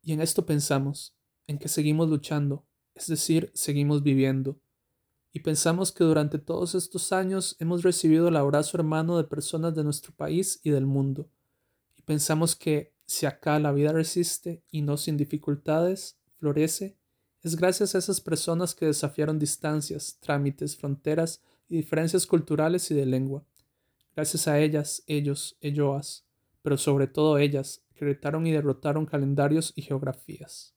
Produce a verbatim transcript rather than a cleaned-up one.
Y en esto pensamos, en que seguimos luchando, es decir, seguimos viviendo. Y pensamos que durante todos estos años hemos recibido el abrazo hermano de personas de nuestro país y del mundo. Y pensamos que si acá la vida resiste y no sin dificultades, florece, es gracias a esas personas que desafiaron distancias, trámites, fronteras y diferencias culturales y de lengua. Gracias a ellas, ellos, elloas, pero sobre todo ellas, que retaron y derrotaron calendarios y geografías.